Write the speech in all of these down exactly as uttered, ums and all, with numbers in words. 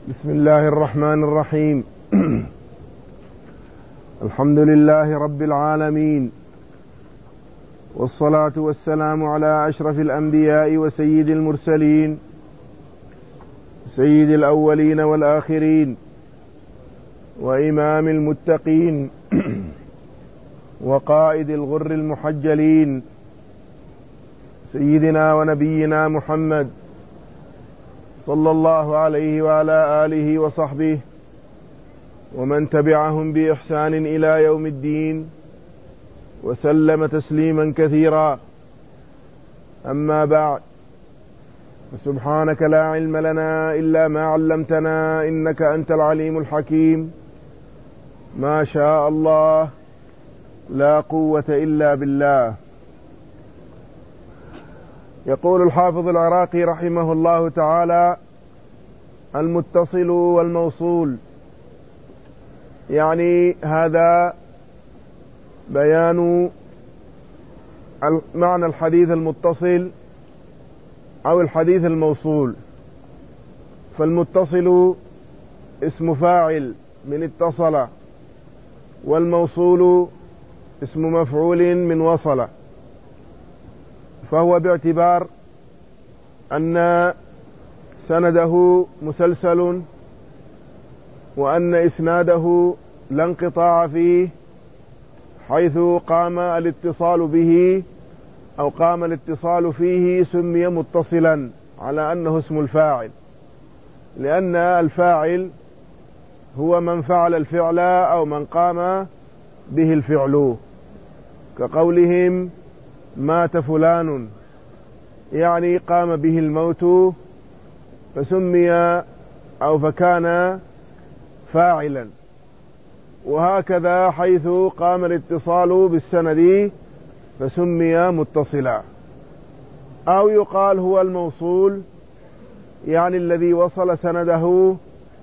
بسم الله الرحمن الرحيم. الحمد لله رب العالمين، والصلاة والسلام على أشرف الأنبياء وسيد المرسلين، سيد الأولين والآخرين، وإمام المتقين، وقائد الغر المحجلين، سيدنا ونبينا محمد صلى الله عليه وعلى آله وصحبه ومن تبعهم بإحسان إلى يوم الدين، وسلم تسليما كثيرا. أما بعد، فسبحانك لا علم لنا إلا ما علمتنا إنك أنت العليم الحكيم. ما شاء الله لا قوة إلا بالله. يقول الحافظ العراقي رحمه الله تعالى: المتصل والموصول، يعني هذا بيان معنى الحديث المتصل أو الحديث الموصول. فالمتصل اسم فاعل من اتصل، والموصول اسم مفعول من وصل. فهو باعتبار أن سنده مسلسل، وأن إسناده لا انقطاع فيه، حيث قام الاتصال به أو قام الاتصال فيه سمي متصلا على أنه اسم الفاعل، لأن الفاعل هو من فعل الفعل أو من قام به الفعل، كقولهم مات فلان، يعني قام به الموت فسمي أو فكان فاعلا. وهكذا حيث قام الاتصال بالسند فسمي متصلا. أو يقال هو الموصول، يعني الذي وصل سنده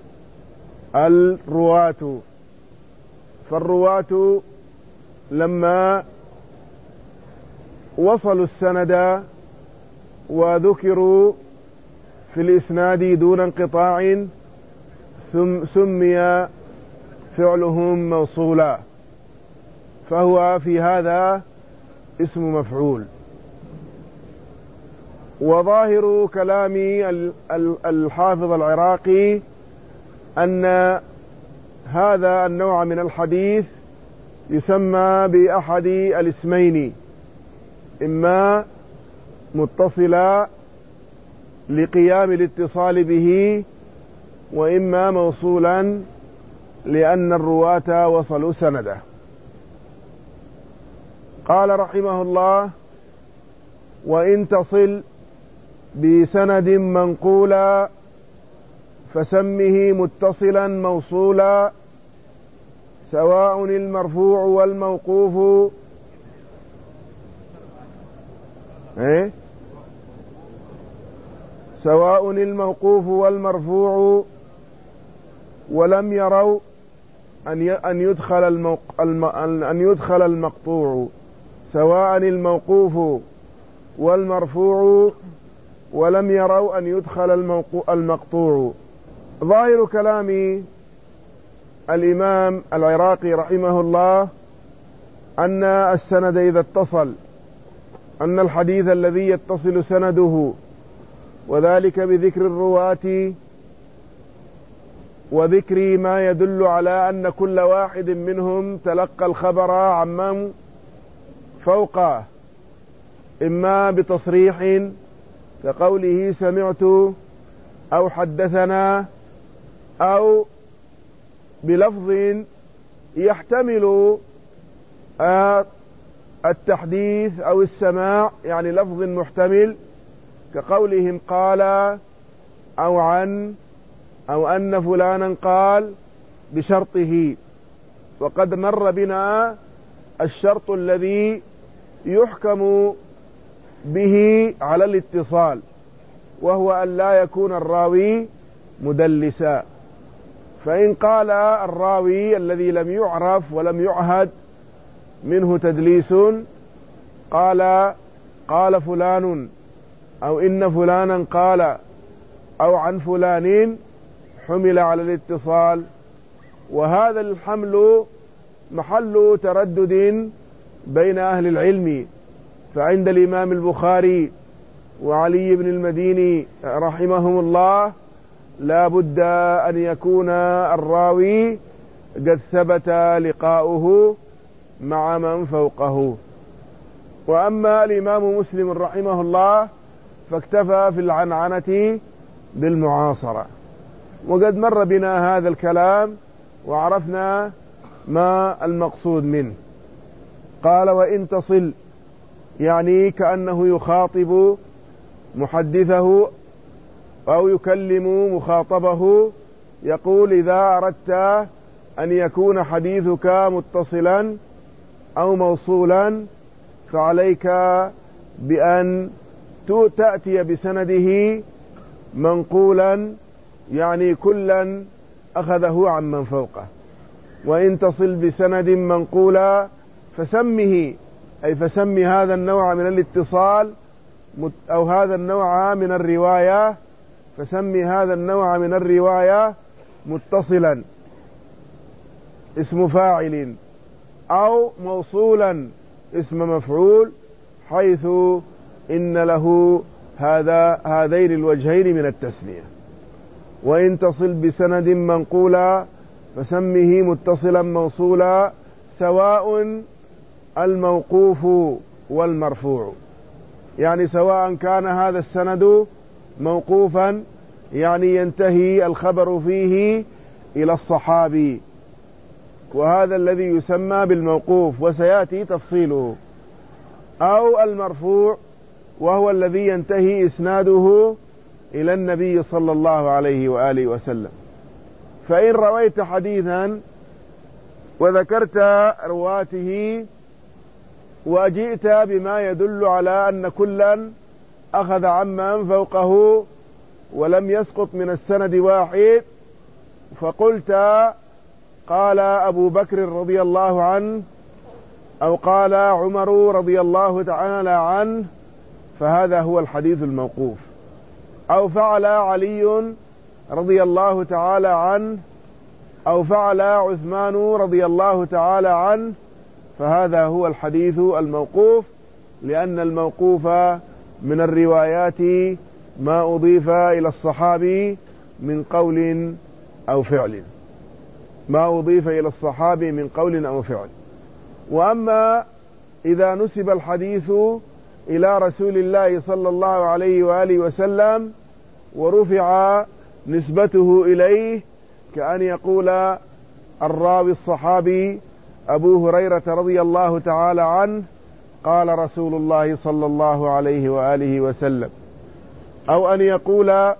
الرواة. فالرواة لما وصلوا السند وذكروا في الإسناد دون انقطاع ثم سمي فعلهم موصولا، فهو في هذا اسم مفعول. وظاهر كلام الحافظ العراقي أن هذا النوع من الحديث يسمى بأحد الاسمين: إما متصلا لقيام الاتصال به، وإما موصولا لأن الرواة وصلوا سنده. قال رحمه الله: وإن تصل بسند منقولا فسمه متصلا موصولا، سواء المرفوع والموقوف إيه؟ سواء الموقوف والمرفوع ولم يروا أن يدخل الموق... الم... أن يدخل المقطوع، سواء الموقوف والمرفوع ولم يروا أن يدخل الموق... المقطوع. ظاهر كلام الإمام العراقي رحمه الله أن السند إذا اتصل، أن الحديث الذي يتصل سنده وذلك بذكر الرواة وذكر ما يدل على أن كل واحد منهم تلقى الخبر عمن فوقه، إما بتصريح كقوله سمعت أو حدثنا، أو بلفظ يحتمل التحديث أو السماع، يعني لفظ محتمل كقولهم قال أو عن أو أن فلانا قال بشرطه. وقد مر بنا الشرط الذي يحكم به على الاتصال، وهو أن لا يكون الراوي مدلسا. فإن قال الراوي الذي لم يعرف ولم يعهد منه تدليس، قال قال فلان أو إن فلانا قال أو عن فلان، حمل على الاتصال، وهذا الحمل محل تردد بين أهل العلم. فعند الإمام البخاري وعلي بن المديني رحمهم الله لا بد أن يكون الراوي قد ثبت لقاؤه مع من فوقه. وأما الإمام مسلم رحمه الله فاكتفى في العنعنة بالمعاصرة. وقد مر بنا هذا الكلام وعرفنا ما المقصود منه. قال وإن تصل، يعني كأنه يخاطب محدثه أو يكلم مخاطبه، يقول إذا أردت أن يكون حديثك متصلا أو موصولا فعليك بأن تأتي بسنده منقولا، يعني كلا أخذه عن من فوقه. وإن تصل بسند منقولا فسمه، أي فسم هذا النوع من الاتصال أو هذا النوع من الرواية، فسم هذا النوع من الرواية متصلا اسم فاعل، أو موصولا اسم مفعول، حيث إن له هذا هذين الوجهين من التسمية. وإن تصل بسند منقولا فسمه متصلا موصولا، سواء الموقوف والمرفوع، يعني سواء كان هذا السند موقوفا، يعني ينتهي الخبر فيه إلى الصحابي، وهذا الذي يسمى بالموقوف وسيأتي تفصيله، أو المرفوع وهو الذي ينتهي إسناده إلى النبي صلى الله عليه وآله وسلم. فإن رويت حديثا وذكرت رواته وجئت بما يدل على أن كلا أخذ عمن فوقه ولم يسقط من السند واحد، فقلت قال أبو بكر رضي الله عنه أو قال عمر رضي الله تعالى عنه، فهذا هو الحديث الموقوف. أو فعل علي رضي الله تعالى عنه أو فعل عثمان رضي الله تعالى عنه، فهذا هو الحديث الموقوف، لأن الموقوف من الروايات ما أضيف إلى الصحابي من قول أو فعل، ما أضيف إلى الصحابي من قول أو فعل. وأما إذا نسب الحديث إلى رسول الله صلى الله عليه وآله وسلم ورفع نسبته إليه، كأن يقول الراوي الصحابي أبو هريرة رضي الله تعالى عنه قال رسول الله صلى الله عليه وآله وسلم، أو أن يقول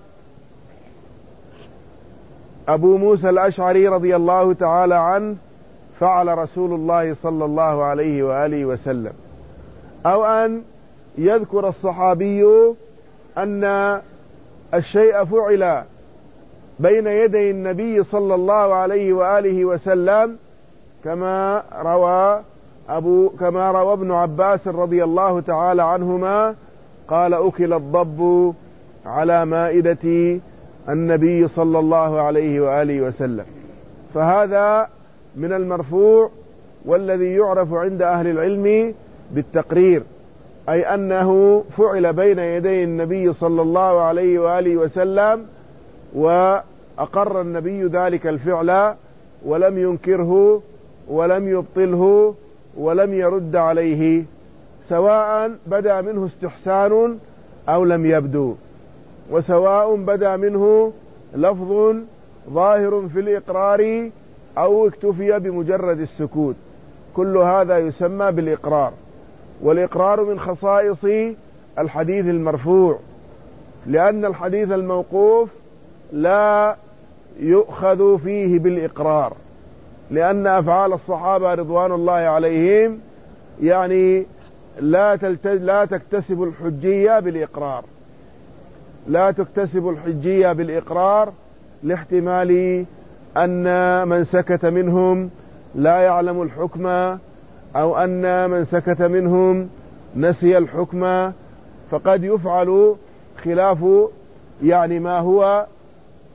أبو موسى الأشعري رضي الله تعالى عنه فعل رسول الله صلى الله عليه وآله وسلم، أو أن يذكر الصحابي أن الشيء فعل بين يدي النبي صلى الله عليه وآله وسلم، كما روى أبو كما روى ابن عباس رضي الله تعالى عنهما قال أكل الضب على مائدة النبي صلى الله عليه وآله وسلم. فهذا من المرفوع، والذي يعرف عند أهل العلم بالتقرير، أي أنه فعل بين يدي النبي صلى الله عليه وآله وسلم، وأقر النبي ذلك الفعل ولم ينكره ولم يبطله ولم يرد عليه، سواء بدا منه استحسان أو لم يبدو، وسواء بدا منه لفظ ظاهر في الإقرار أو اكتفي بمجرد السكوت، كل هذا يسمى بالإقرار. والإقرار من خصائص الحديث المرفوع، لأن الحديث الموقوف لا يؤخذ فيه بالإقرار، لأن أفعال الصحابة رضوان الله عليهم يعني لا لا تكتسب الحجية بالإقرار، لا تكتسب الحجية بالإقرار لاحتمال أن من سكت منهم لا يعلم الحكم، أو أن من سكت منهم نسي الحكم، فقد يفعل خلاف يعني ما هو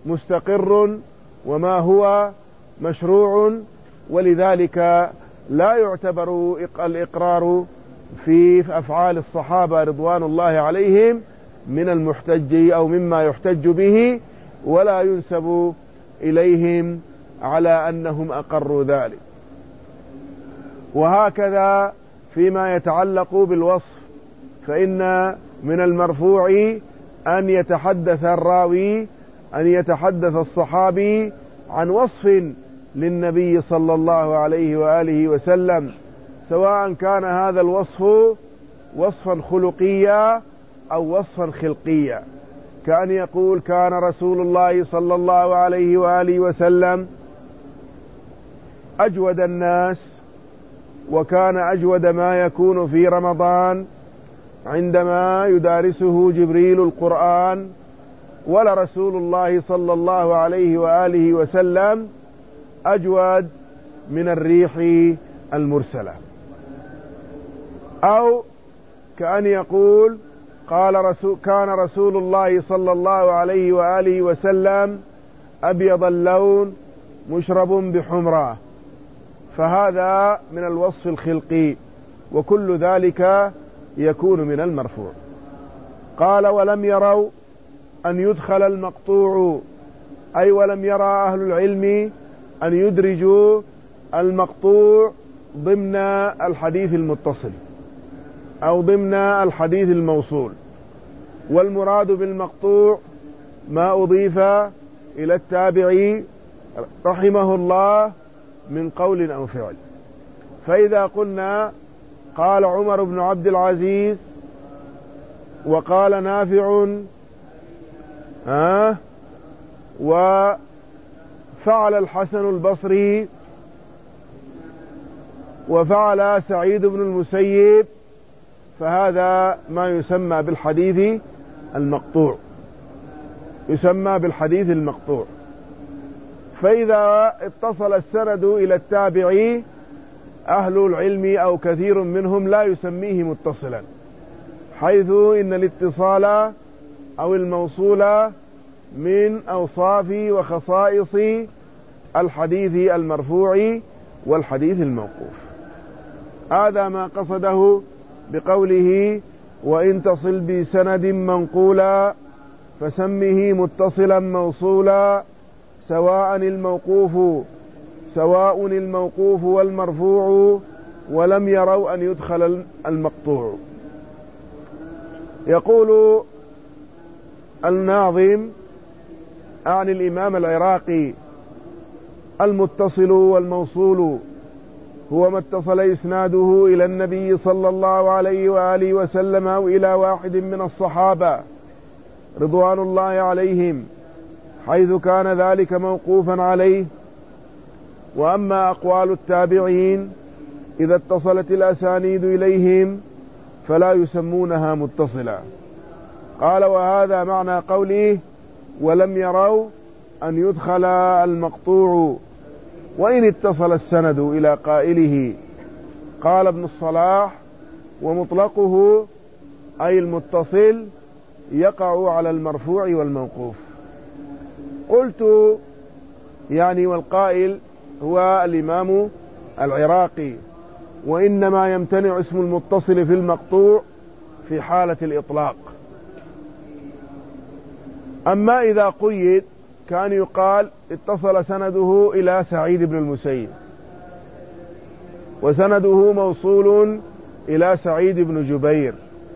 مستقر وما هو مشروع، ولذلك لا يعتبر الإقرار في أفعال الصحابة رضوان الله عليهم من المحتج أو مما يحتج به، ولا ينسب إليهم على أنهم أقروا ذلك. وهكذا فيما يتعلق بالوصف، فإن من المرفوع أن يتحدث الراوي أن يتحدث الصحابي عن وصف للنبي صلى الله عليه وآله وسلم، سواء كان هذا الوصف وصفا خلقيا أو وصفا خلقيا، كأن يقول كان رسول الله صلى الله عليه وآله وسلم أجود الناس، وكان أجود ما يكون في رمضان عندما يدارسه جبريل القرآن، ولرسول الله صلى الله عليه وآله وسلم أجود من الريح المرسلة. أو كأن يقول قال رسول كان رسول الله صلى الله عليه وآله وسلم أبيض اللون مشرب بحمرة، فهذا من الوصف الخلقي، وكل ذلك يكون من المرفوع. قال ولم يروا أن يدخل المقطوع، أي ولم يرى أهل العلم أن يدرجوا المقطوع ضمن الحديث المتصل أو ضمن الحديث الموصول. والمراد بالمقطوع ما أضيف إلى التابعي رحمه الله من قول أو فعل. فإذا قلنا قال عمر بن عبد العزيز وقال نافع ها وفعل الحسن البصري وفعل سعيد بن المسيب، فهذا ما يسمى بالحديث المقطوع، يسمى بالحديث المقطوع. فإذا اتصل السند إلى التابعي أهل العلم أو كثير منهم لا يسميه متصلا، حيث إن الاتصال أو الموصول من أوصاف وخصائص الحديث المرفوع والحديث الموقوف. هذا ما قصده بقوله وإن تصل بسند منقولا فسمه متصلا موصولا سواء الموقوف سواء الموقوف والمرفوع ولم يروا أن يدخل المقطوع. يقول الناظم عن الإمام العراقي المتصل والموصول هو ما اتصل إسناده إلى النبي صلى الله عليه وآله وسلم أو إلى واحد من الصحابة رضوان الله عليهم، حيث كان ذلك موقوفا عليه. وأما أقوال التابعين إذا اتصلت الأسانيد إليهم فلا يسمونها متصلة. قال وهذا معنى قوله ولم يروا أن يدخل المقطوع وإن اتصل السند إلى قائله. قال ابن الصلاح ومطلقه أي المتصل يقع على المرفوع والموقوف. قلت يعني والقائل هو الإمام العراقي، وإنما يمتنع اسم المتصل في المقطوع في حالة الإطلاق. أما إذا قيد كان يقال اتصل سنده إلى سعيد بن المسيب وسنده موصول إلى سعيد بن جبير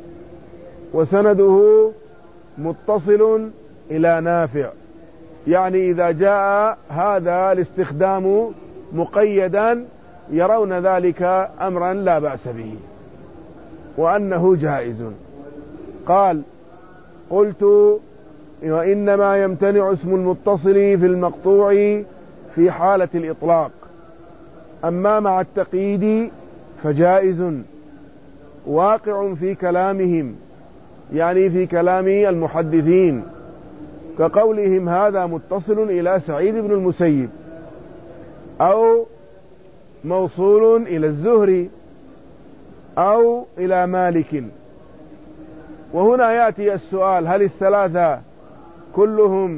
وسنده متصل إلى نافع، يعني إذا جاء هذا الاستخدام مقيدا يرون ذلك أمرا لا بأس به وأنه جائز. قال قلت وإنما يمتنع اسم المتصل في المقطوع في حالة الإطلاق، أما مع التقييد فجائز واقع في كلامهم، يعني في كلام المحدثين، كقولهم هذا متصل إلى سعيد بن المسيب أو موصول إلى الزهري أو إلى مالك. وهنا يأتي السؤال هل الثلاثة كلهم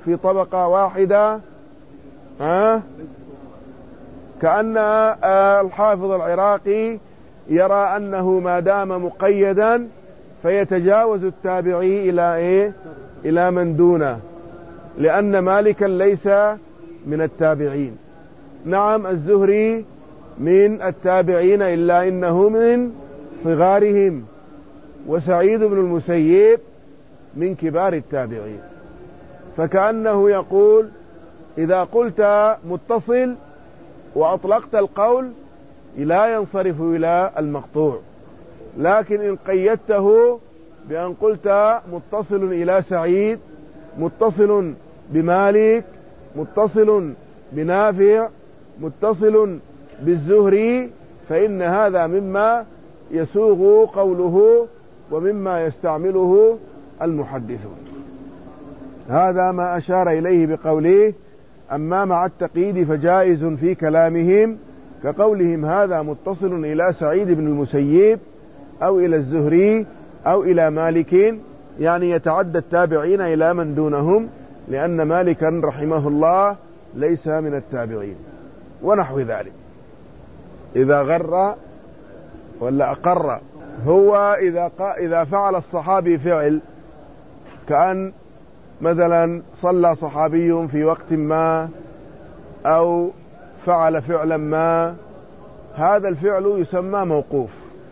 في طبقة واحدة أه؟ كأن الحافظ العراقي يرى أنه ما دام مقيدا فيتجاوز التابعي إلى إيه؟ إلى من دونه، لأن مالكا ليس من التابعين. نعم الزهري من التابعين إلا إنه من صغارهم، وسعيد بن المسيب من كبار التابعين. فكأنه يقول إذا قلت متصل وأطلقت القول لا ينصرف إلى المقطوع، لكن إن قيدته بأن قلت متصل إلى سعيد، متصل بمالك، متصل بنافع، متصل بالزهري، فإن هذا مما يسوغ قوله ومما يستعمله المحدثون. هذا ما أشار إليه بقوله أما مع التقييد فجائز في كلامهم، كقولهم هذا متصل إلى سعيد بن المسيب أو إلى الزهري أو إلى مالك، يعني يتعدى التابعين إلى من دونهم، لأن مالكا رحمه الله ليس من التابعين ونحو ذلك. إذا غر ولا أقر، هو إذا, إذا فعل الصحابي فعل، كأن مثلا صلى صحابي في وقت ما أو فعل فعلا ما، هذا الفعل يسمى موقوف.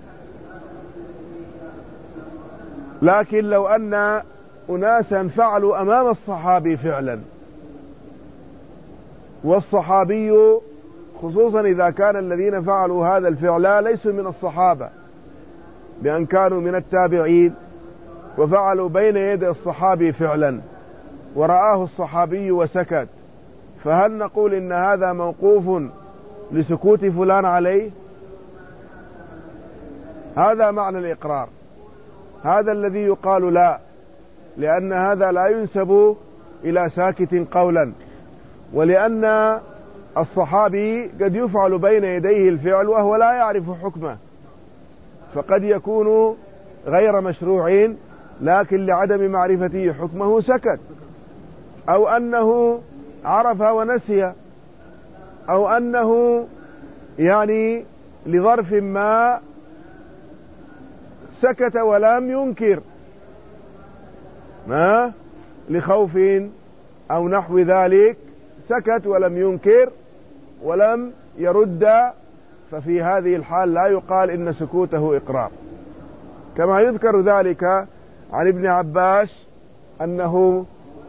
لكن لو أن أناسا فعلوا أمام الصحابي فعلا، والصحابي خصوصا إذا كان الذين فعلوا هذا الفعل ليسوا من الصحابة بأن كانوا من التابعين، وفعلوا بين يدي الصحابي فعلا ورآه الصحابي وسكت، فهل نقول إن هذا موقوف لسكوت فلان عليه؟ هذا معنى الإقرار. هذا الذي يقال لا، لأن هذا لا ينسب إلى ساكت قولا، ولأن الصحابي قد يفعل بين يديه الفعل وهو لا يعرف حكمه، فقد يكون غير مشروع، لكن لعدم معرفته حكمه سكت، أو أنه عرف ونسي، أو أنه يعني لظرف ما سكت ولم ينكر، ما لخوف أو نحو ذلك، سكت ولم ينكر ولم يرد، ففي هذه الحال لا يقال إن سكوته إقرار. كما يذكر ذلك عن ابن عباس أنه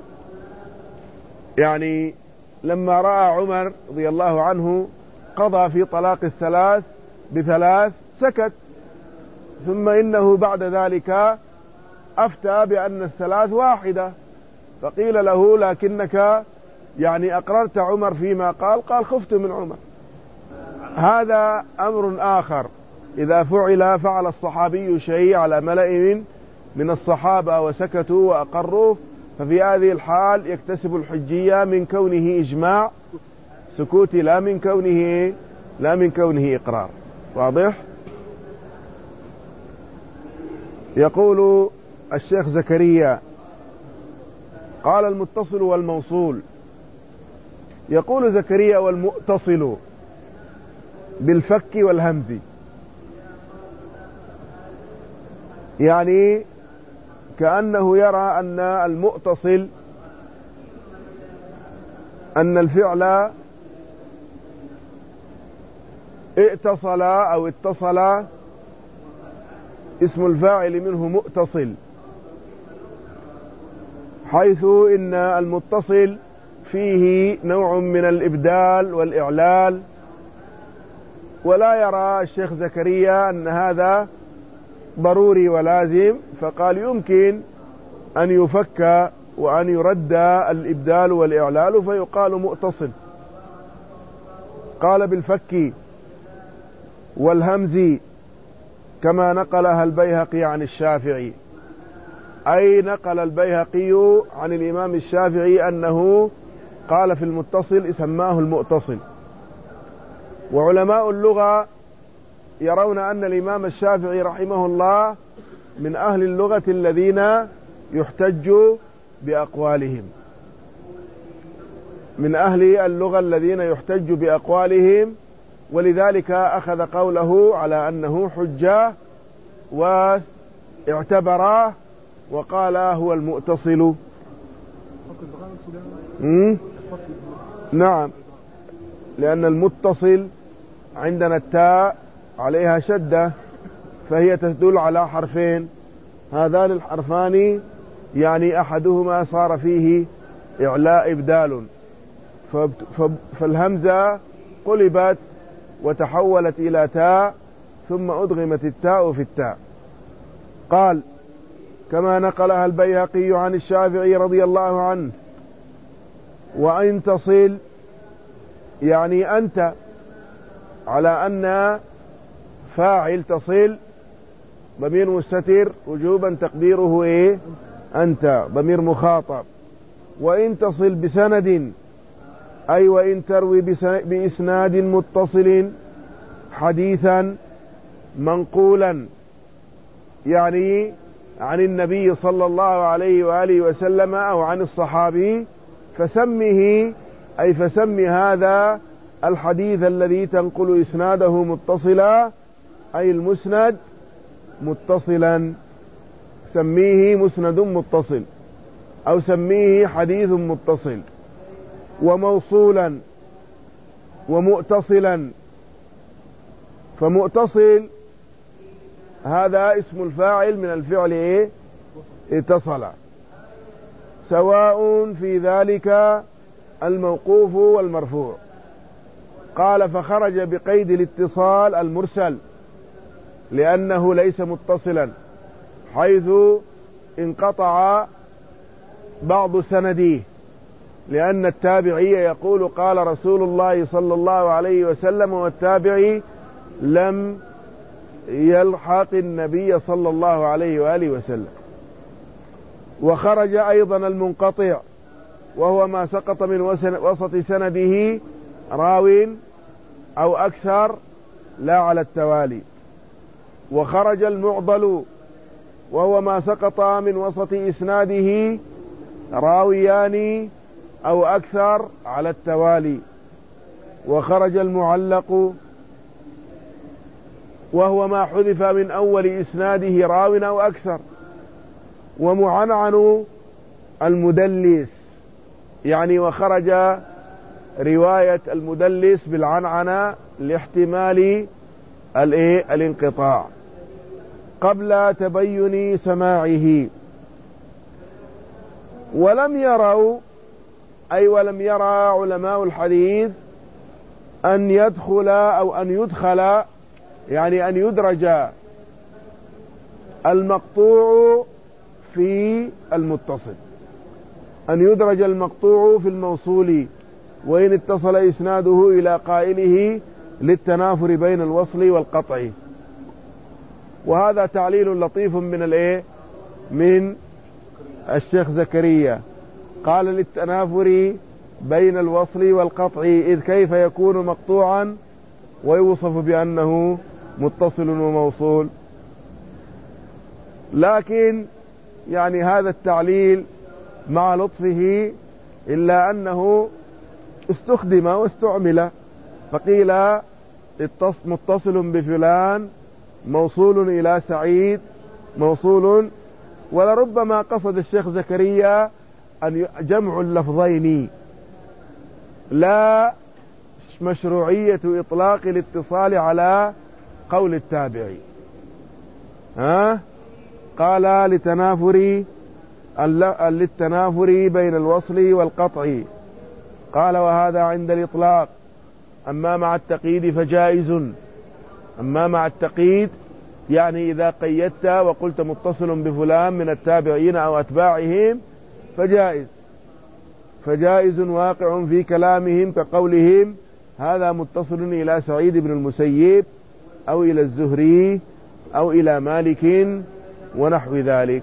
يعني لما رأى عمر رضي الله عنه قضى في طلاق الثلاث بثلاث سكت، ثم إنه بعد ذلك أفتى بأن الثلاث واحدة، فقيل له لكنك يعني أقررت عمر فيما قال، قال خفت من عمر. هذا أمر آخر. إذا فعل فعل الصحابي شيء على ملأ من الصحابة وسكتوا وأقروا، ففي هذه الحال يكتسب الحجية من كونه إجماع سكوتي، لا من كونه لا من كونه إقرار. واضح؟ يقول الشيخ زكريا قال المتصل والموصول. يقول زكريا والمؤتصل بالفك والهمز، يعني كأنه يرى أن المؤتصل أن الفعل اتصل أو اتصل، اسم الفاعل منه مؤتصل، حيث إن المتصل فيه نوع من الإبدال والإعلال، ولا يرى الشيخ زكريا أن هذا ضروري ولازم، فقال يمكن أن يفك وأن يرد الإبدال والإعلال فيقال مؤتصل. قال بالفك والهمز كما نقلها البيهقي عن الشافعي، أي نقل البيهقي عن الإمام الشافعي أنه قال في المتصل سماه المؤتصل. وعلماء اللغة يرون أن الإمام الشافعي رحمه الله من أهل اللغة الذين يحتج بأقوالهم، من أهل اللغة الذين يحتج بأقوالهم، ولذلك أخذ قوله على أنه حجة واعتبراه وقال هو المؤتصل. نعم، لأن المتصل عندنا التاء عليها شدة، فهي تدل على حرفين، هذان الحرفان يعني أحدهما صار فيه إعلاء إبدال، فالهمزة قلبت وتحولت إلى تاء ثم أدغمت التاء في التاء. قال كما نقلها البيهقي عن الشافعي رضي الله عنه: وأن تصل يعني أنت، على أن فاعل تصل ضمير مستتر وجوبا تقديره إيه؟ أنت، ضمير مخاطب. وإن تصل بسند أي وإن تروي بإسناد متصل حديثا منقولا يعني عن النبي صلى الله عليه وآله وسلم أو عن الصحابي، فسمه أي فسم هذا الحديث الذي تنقل إسناده متصلا أي المسند متصلا، سميه مسند متصل أو سميه حديث متصل. وموصولا ومؤتصلا، فمؤتصل هذا اسم الفاعل من الفعل إيه؟ اتصل، سواء في ذلك الموقوف والمرفوع. قال فخرج بقيد الاتصال المرسل لأنه ليس متصلا، حيث انقطع بعض سنديه، لأن التابعي يقول قال رسول الله صلى الله عليه وسلم، والتابعي لم يلحق النبي صلى الله عليه وآله وسلم. وخرج أيضا المنقطع، وهو ما سقط من وسط سنده راو أو أكثر لا على التوالي. وخرج المعضل، وهو ما سقط من وسط إسناده راويان أو أكثر على التوالي. وخرج المعلق، وهو ما حذف من أول إسناده راو أو أكثر. ومعنعن المدلس، يعني وخرج رواية المدلس بالعنعنة لاحتمال الانقطاع قبل تبين سماعه. ولم يروا أي ولم يرى علماء الحديث أن يدخل أو أن يدخل يعني أن يدرج المقطوع في المتصل، أن يدرج المقطوع في الموصول وإن اتصل إسناده إلى قائله للتنافر بين الوصل والقطع. وهذا تعليل لطيف من الايه من الشيخ زكريا، قال للتنافر بين الوصل والقطع، إذ كيف يكون مقطوعا ويوصف بأنه متصل وموصول. لكن يعني هذا التعليل مع لطفه إلا أنه استخدم واستعمل، فقيل متصل بفلان موصول إلى سعيد موصول. ولربما قصد الشيخ زكريا أن جمع اللفظين، لا مشروعية إطلاق الاتصال على قول التابعي. ها قال لتنافر للتنافر بين الوصل والقطع، قال وهذا عند الإطلاق، أما مع التقييد فجائز. أما مع التقييد يعني إذا قيدت وقلت متصل بفلان من التابعين أو أتباعهم فجائز، فجائز واقع في كلامهم كقولهم هذا متصل إلى سعيد بن المسيب أو إلى الزهري أو إلى مالك ونحو ذلك،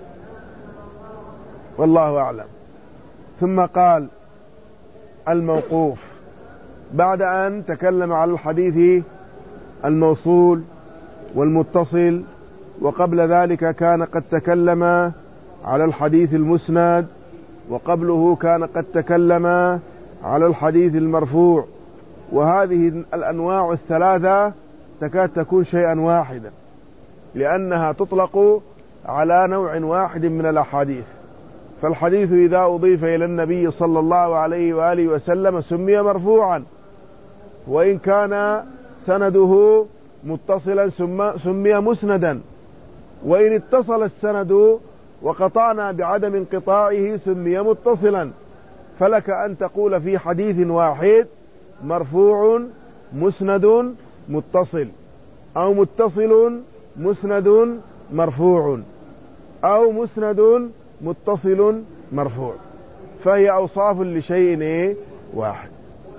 والله أعلم. ثم قال الموقوف بعد أن تكلم على الحديث الموصول والمتصل، وقبل ذلك كان قد تكلم على الحديث المسند، وقبله كان قد تكلم على الحديث المرفوع. وهذه الأنواع الثلاثة تكاد تكون شيئا واحدا، لأنها تطلق على نوع واحد من الأحاديث. فالحديث إذا أضيف إلى النبي صلى الله عليه وآله وسلم سمي مرفوعا، وإن كان سنده متصلا سمي مسندا، وإن اتصل السند وقطعنا بعدم انقطاعه سمي متصلا. فلك أن تقول في حديث واحد مرفوع مسند متصل، أو متصل مسند مرفوع، أو مسند متصل مرفوع، فهي أوصاف لشيء واحد.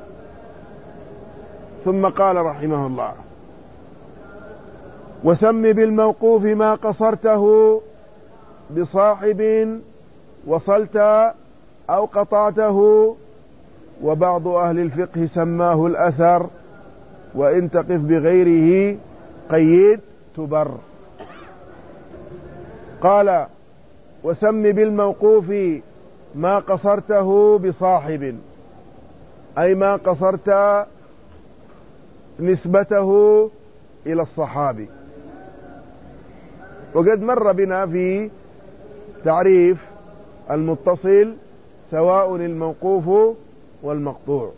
ثم قال رحمه الله: وسم بالموقوف ما قصرته بصاحب وصلت أو قطعته. وبعض أهل الفقه سماه الأثر، وإن تقف بغيره قيد تبر. قال: وسم بالموقوف ما قصرته بصاحب، أي ما قصرت نسبته إلى الصحابي. وقد مر بنا في تعريف المتصل سواء الموقوف والمقطوع.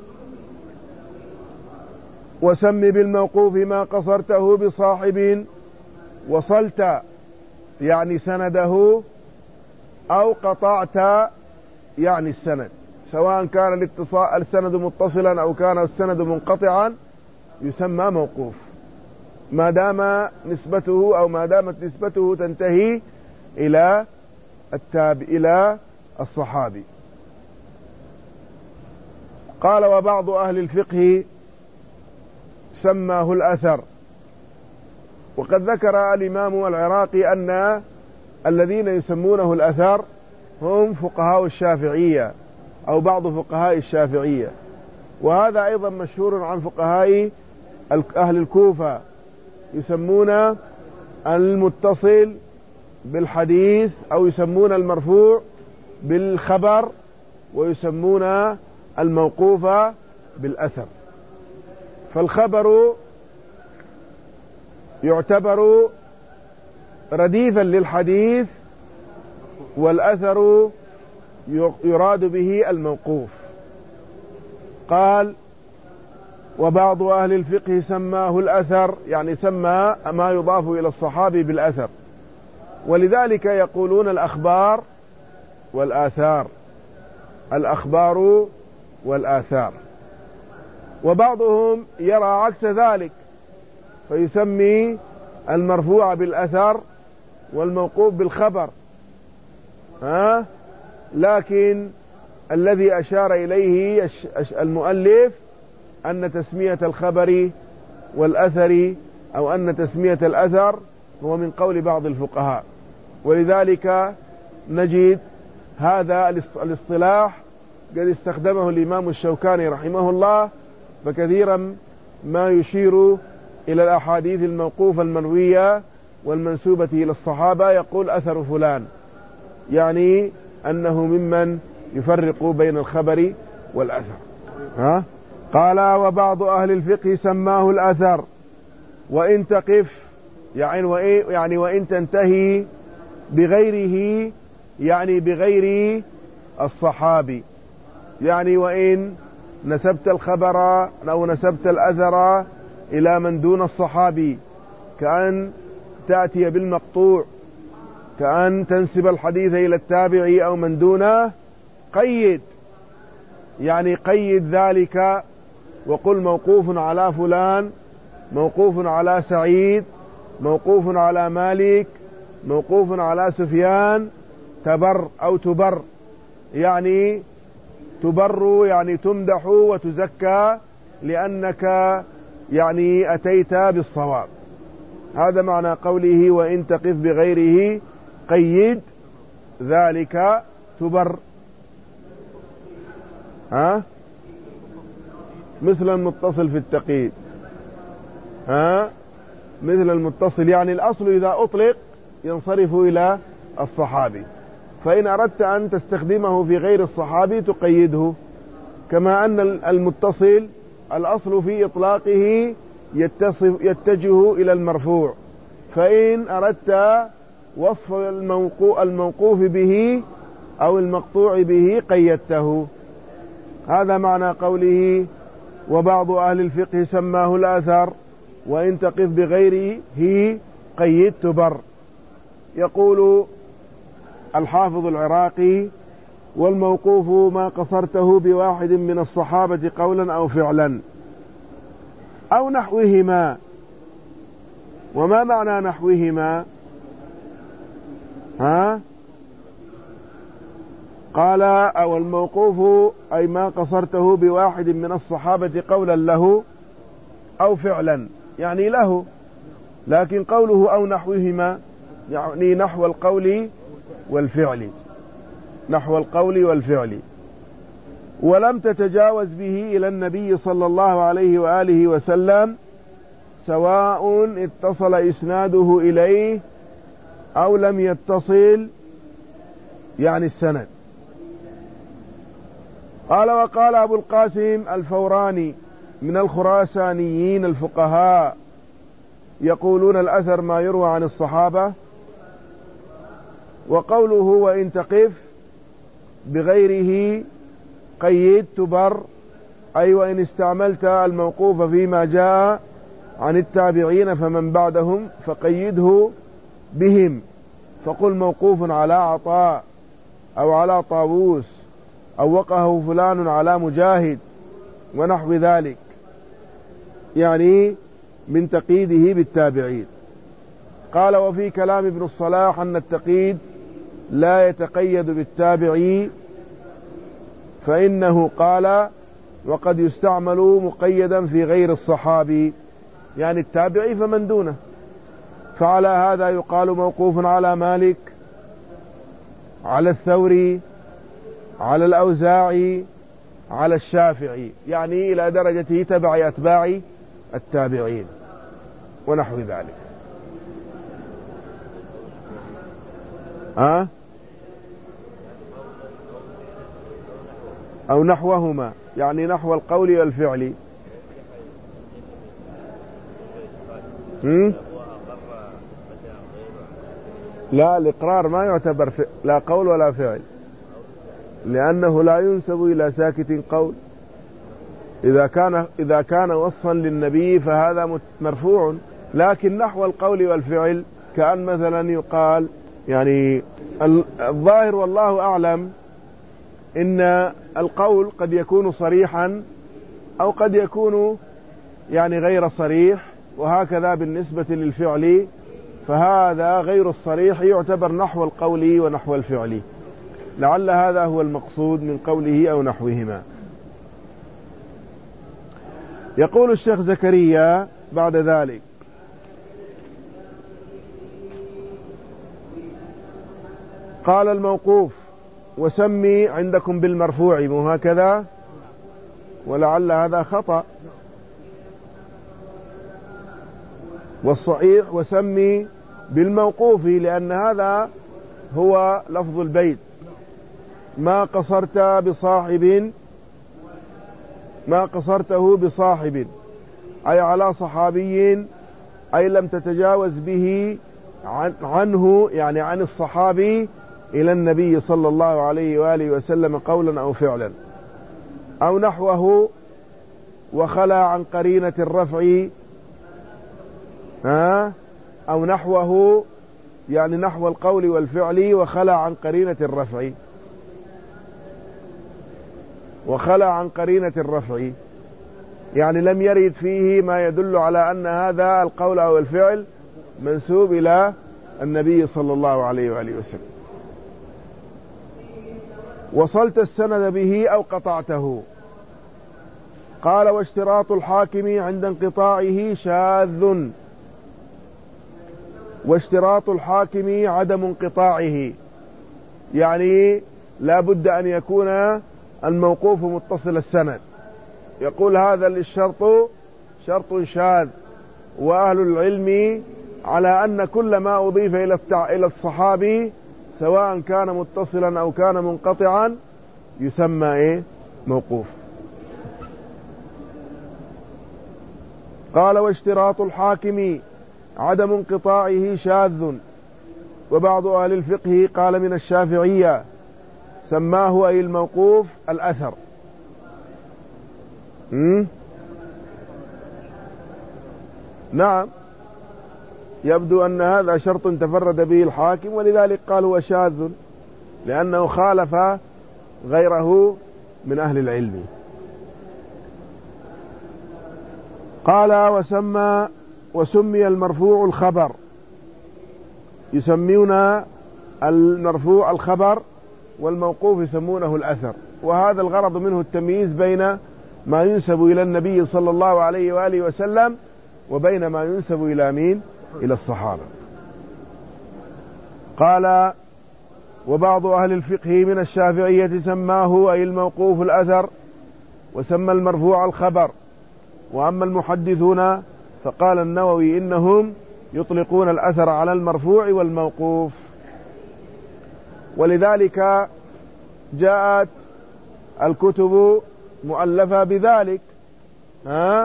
وسم بالموقوف ما قصرته بصاحب وصلت يعني سنده، أو قطعت يعني السند، سواء كان الاتصال السند متصلا أو كان السند منقطعا يسمى موقوف، ما دام نسبته أو ما دامت نسبته تنتهي إلى التاب إلى الصحابي. قال: وبعض أهل الفقه سماه الأثر. وقد ذكر الإمام العراقي أن الذين يسمونه الأثر هم فقهاء الشافعية أو بعض فقهاء الشافعية، وهذا أيضا مشهور عن فقهاء أهل الكوفة، يسمون المتصل بالحديث أو يسمون المرفوع بالخبر، ويسمون الموقوف بالأثر. فالخبر يعتبر رديفا للحديث، والأثر يراد به الموقوف. قال: وبعض أهل الفقه سماه الأثر، يعني سمى ما يضاف إلى الصحابي بالأثر، ولذلك يقولون الأخبار والآثار، الأخبار والآثار. وبعضهم يرى عكس ذلك، فيسمي المرفوع بالأثر والموقوف بالخبر. ها؟ لكن الذي أشار إليه المؤلف أن تسمية الخبر والأثر أو أن تسمية الأثر هو من قول بعض الفقهاء، ولذلك نجد هذا الاصطلاح قد استخدمه الإمام الشوكاني رحمه الله، فكثيرا ما يشير إلى الأحاديث الموقوفة المروية والمنسوبة إلى الصحابة يقول أثر فلان، يعني أنه ممن يفرق بين الخبر والأثر. ها؟ قال: وبعض أهل الفقه سماه الأثر، وإن تقف يعني وإن, يعني وإن تنتهي بغيره، يعني بغير الصحابي، يعني وإن نسبت الخبر أو نسبت الأثر إلى من دون الصحابي، كأن تأتي بالمقطوع، كأن تنسب الحديث إلى التابعي أو من دونه، قيد، يعني قيد ذلك وقل موقوف على فلان، موقوف على سعيد، موقوف على مالك، موقوف على سفيان، تبر أو تبر، يعني تبر يعني تمدح وتزكى لأنك يعني أتيت بالصواب. هذا معنى قوله: وإن تقف بغيره قيد ذلك تبر. ها؟ مثل المتصل في التقييد. ها؟ مثل المتصل، يعني الأصل إذا أطلق ينصرف إلى الصحابي، فإن أردت أن تستخدمه في غير الصحابي تقيده، كما أن المتصل الأصل في إطلاقه يتصف يتجه إلى المرفوع، فإن أردت وصف الموقوف به أو المقطوع به قيدته. هذا معنى قوله وبعض أهل الفقه سماه الأثر وإن تقف بغيره قيدت بر. يقول الحافظ العراقي والموقوف ما قصرته بواحد من الصحابة قولا أو فعلا أو نحوهما. وما معنى نحوهما؟ ها؟ قال أو الموقوف أي ما قصرته بواحد من الصحابة قولا له أو فعلا، يعني له، لكن قوله أو نحوهما يعني نحو القول والفعل، نحو القول والفعل، ولم تتجاوز به إلى النبي صلى الله عليه وآله وسلم، سواء اتصل إسناده إليه أو لم يتصل، يعني السند. قال وقال أبو القاسم الفوراني من الخراسانيين الفقهاء يقولون الأثر ما يروى عن الصحابة، وقوله وإن تقف بغيره قيد تبر، أي وإن استعملت الموقوف فيما جاء عن التابعين فمن بعدهم فقيده بهم، فقل موقوف على عطاء أو على طاووس أو وقه فلان على مجاهد ونحو ذلك، يعني من تقييده بالتابعين. قال وفي كلام ابن الصلاح أن التقييد لا يتقيد بالتابعي، فإنه قال وقد يستعمل مقيدا في غير الصحابي، يعني التابعي فمن دونه. فعلى هذا يقال موقوف على مالك، على الثوري، على الأوزاعي، على الشافعي، يعني إلى درجة تبع أتباع التابعين ونحو ذلك. أه؟ أو نحوهما، يعني نحو القول والفعل. هم؟ لا، الإقرار ما يعتبر ف... لا قول ولا فعل، لأنه لا ينسب إلى ساكت قول. إذا كان إذا كان وصفا للنبي فهذا مرفوع، لكن نحو القول والفعل كأن مثلا يقال، يعني الظاهر والله أعلم إن القول قد يكون صريحا أو قد يكون يعني غير صريح، وهكذا بالنسبة للفعل، فهذا غير الصريح يعتبر نحو القول ونحو الفعل، لعل هذا هو المقصود من قوله أو نحوهما. يقول الشيخ زكريا بعد ذلك قال الموقوف وسمي عندكم بالمرفوع، مو هكذا؟ ولعل هذا خطأ، والصحيح وسمي بالموقوف، لأن هذا هو لفظ البيت. ما قصرت بصاحب، ما قصرته بصاحب أي على صحابي، أي لم تتجاوز به عنه، يعني عن الصحابي إلى النبي صلى الله عليه وآله وسلم قولا أو فعلا، أو نحوه وخلى عن قرينة الرفع، ها؟ أو نحوه يعني نحو القول والفعل وخلى عن قرينة الرفع، وخلى عن قرينة الرفع يعني لم يرد فيه ما يدل على أن هذا القول أو الفعل منسوب إلى النبي صلى الله عليه وآله وسلم. وصلت السند به أو قطعته. قال واشتراط الحاكم عند انقطاعه شاذ، واشتراط الحاكم عدم انقطاعه، يعني لا بد أن يكون الموقوف متصل السند. يقول هذا الشرط شرط شاذ، وأهل العلم على أن كل ما أضيف إلى الصحابي سواء كان متصلا أو كان منقطعا يسمى إيه؟ موقوف. قال واشتراط الحاكم عدم انقطاعه شاذ. وبعض أهل الفقه قال من الشافعية سماه أي الموقوف الأثر. م? نعم، يبدو أن هذا شرط تفرد به الحاكم، ولذلك قال هو شاذ لأنه خالف غيره من أهل العلم. قال وسمى وسمي المرفوع الخبر، يسمون المرفوع الخبر والموقوف يسمونه الأثر، وهذا الغرض منه التمييز بين ما ينسب إلى النبي صلى الله عليه وآله وسلم وبين ما ينسب إلى مين؟ إلى الصحابة. قال وبعض أهل الفقه من الشافعية سماه أي الموقوف الأثر، وسمى المرفوع الخبر. وأما المحدثون فقال النووي إنهم يطلقون الأثر على المرفوع والموقوف، ولذلك جاءت الكتب مؤلفة بذلك. ها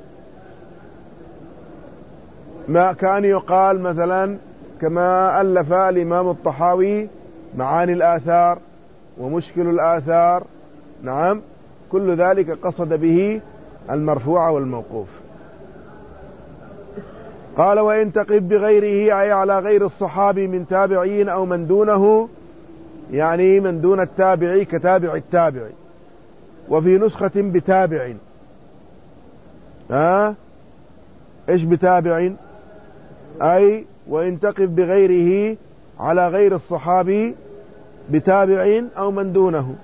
ما كان يقال مثلا كما ألف الإمام الطحاوي معاني الآثار ومشكل الآثار، نعم، كل ذلك قصد به المرفوع والموقوف. قال وإن تقف بغيره أي على غير الصحابي من تابعين أو من دونه، يعني من دون التابعي كتابع التابعي. وفي نسخة بتابع. ها إيش بتابع؟ أي وإن تقف بغيره على غير الصحابي بتابع أو من دونه.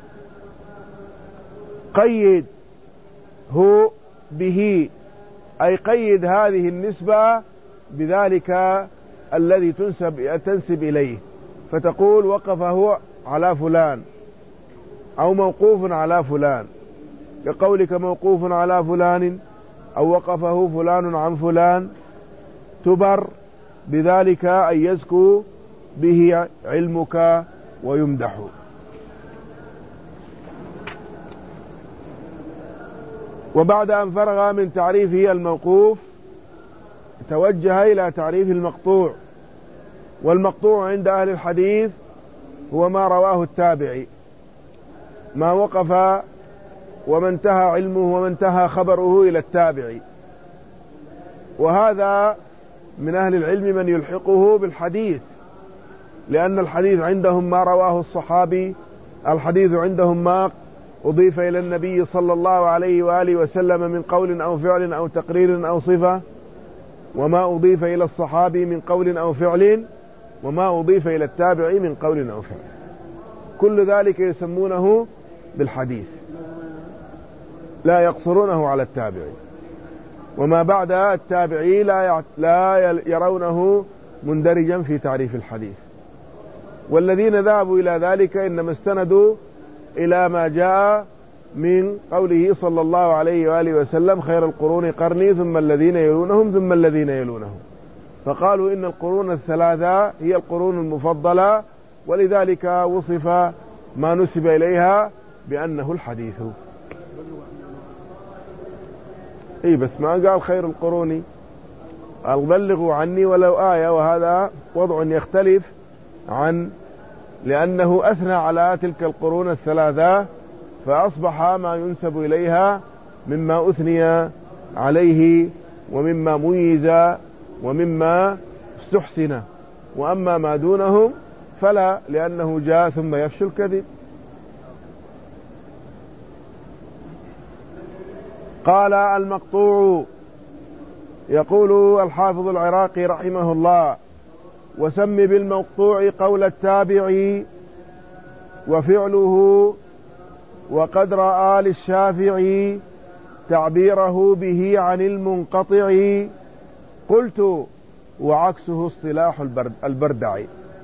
قيد هو به، أي قيد هذه النسبة بذلك الذي تنسب, تنسب إليه، فتقول وقف هو على فلان أو موقوف على فلان، كقولك موقوف على فلان أو وقفه فلان عن فلان، تبر بذلك أن يزكو به علمك ويمدح. وبعد أن فرغ من تعريفه الموقوف توجه إلى تعريف المقطوع. والمقطوع عند أهل الحديث هو ما رواه التابعي، ما وقف وما انتهى علمه وما انتهى خبره إلى التابعي. وهذا من أهل العلم من يلحقه بالحديث، لأن الحديث عندهم ما رواه الصحابي، الحديث عندهم ما أضيف إلى النبي صلى الله عليه وآله وسلم من قول أو فعل أو تقرير أو صفة، وما أضيف إلى الصحابي من قول أو فعل، وما أضيف إلى التابعي من قول أو فعل، كل ذلك يسمونه بالحديث، لا يقصرونه على التابعي. وما بعد التابعي لا يرونه مندرجا في تعريف الحديث. والذين ذهبوا إلى ذلك إنما استندوا إلى ما جاء من قوله صلى الله عليه وآله وسلم خير القرون قرني ثم الذين يلونهم ثم الذين يلونهم، فقالوا إن القرون الثلاثة هي القرون المفضلة، ولذلك وصف ما نسب إليها بأنه الحديث. إيه بس ما قال خير القرون، قال بلغوا عني ولو آية، وهذا وضع يختلف عن، لأنه أثنى على تلك القرون الثلاثة فأصبح ما ينسب إليها مما أثني عليه ومما ميز ومما استحسن، وأما ما دونهم فلا، لأنه جاء ثم يفشو الكذب. قال المقطوع، يقول الحافظ العراقي رحمه الله وسم بالمقطوع قول التابعي وفعله، وقد رأى للشافعي تعبيره به عن المنقطع، قلت وعكسه اصطلاح البردعي.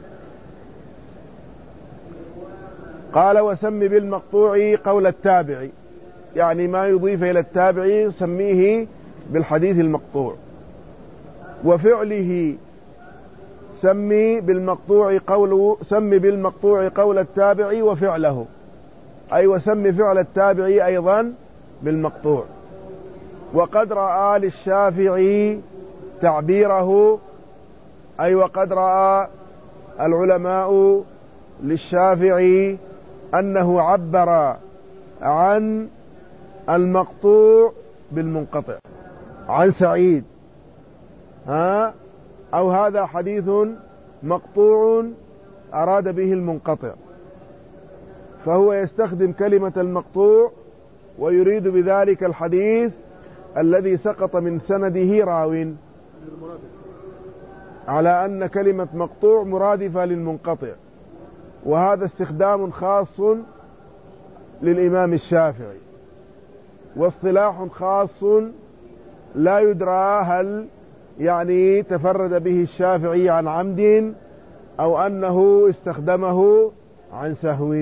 قال وسم بالمقطوع قول التابعي، يعني ما يضيف إلى التابعي سميه بالحديث المقطوع. وفعله سمي بالمقطوع قوله، سم بالمقطوع قول التابعي وفعله، أي وسم فعل التابعي أيضا بالمقطوع. وقد رأى للشافعي تعبيره، أي وقد رأى العلماء للشافعي أنه عبر عن المقطوع بالمنقطع عن سعيد، ها أو هذا حديث مقطوع أراد به المنقطع، فهو يستخدم كلمة المقطوع ويريد بذلك الحديث الذي سقط من سنده راو، على أن كلمة مقطوع مرادفة للمنقطع، وهذا استخدام خاص للإمام الشافعي، واصطلاح خاص لا يدرى هل يعني تفرد به الشافعي عن عمد أو أنه استخدمه عن سهو.